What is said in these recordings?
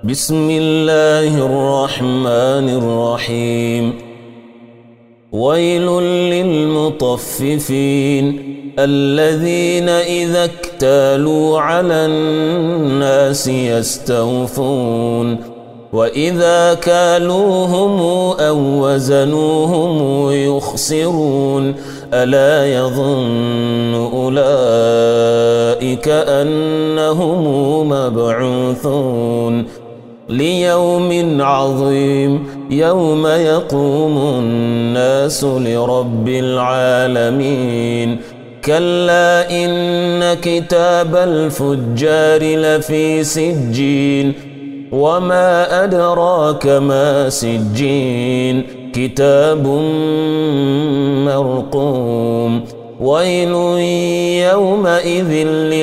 بسم الله الرحمن الرحيم. ويل للمطففين الذين إذا اكتالوا على الناس يستوفون وإذا كالوهم أو وزنوهم يخسرون ألا يظن أولئك أنهم مبعوثون ليوم عظيم يوم يقوم الناس لرب العالمين. كلا إن كتاب الفجار لفي سجين وما أدراك ما سجين كتاب مرقوم. ويل يومئذ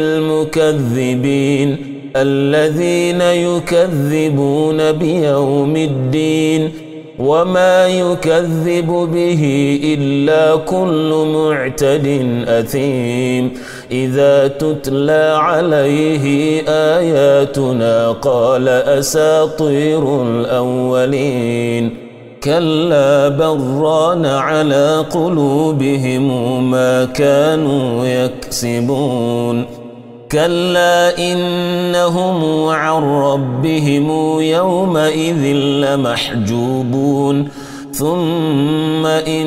للمكذبين الذين يكذبون بيوم الدين وما يكذب به إلا كل معتد أثيم. إذا تتلى عليه آياتنا قال أساطير الأولين. كلا بران على قلوبهم ما كانوا يكسبون. كلا إنهم عن ربهم يومئذ لمحجوبون ثم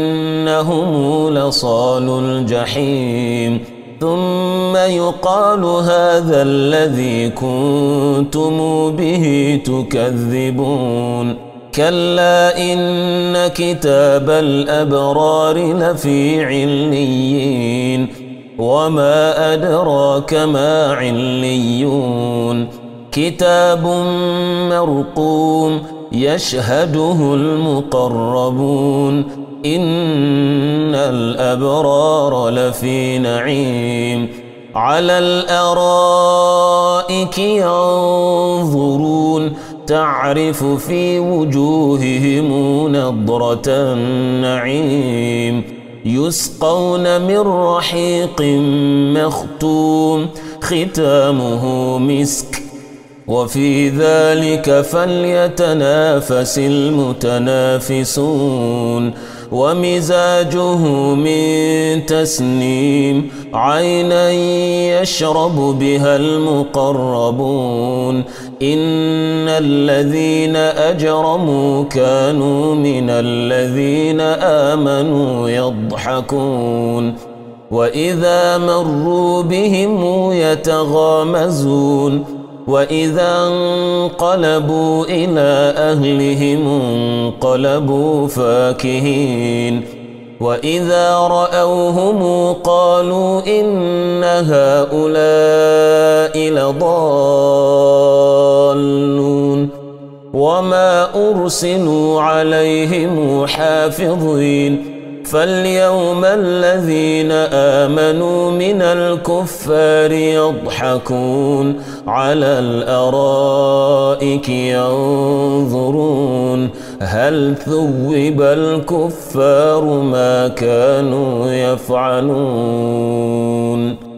إنهم لصال الجحيم. ثم يقال هذا الذي كنتم به تكذبون. كلا إن كتاب الأبرار لفي عليين وما أدراك ما عليون. كتاب مرقوم يشهده المقربون. إن الأبرار لفي نعيم على الأرائك ينظرون تعرف في وجوههم نضرة النعيم. يسقون من رحيق مختوم ختامه مسك وفي ذلك فليتنافس المتنافسون. ومزاجه من تسنيم عينا يشرب بها المقربون. إن الذين أجرموا كانوا من الذين آمنوا يضحكون وإذا مروا بهم يتغامزون. وإذا انقلبوا إلى أهلهم انقلبوا فاكهين. وإذا رأوهم قالوا إن هؤلاء لضالون وما أرسلوا عليهم حافظين. فاليوم الذين آمنوا من الكفار يضحكون على الأرائك ينظرون هل ثوب الكفار ما كانوا يفعلون.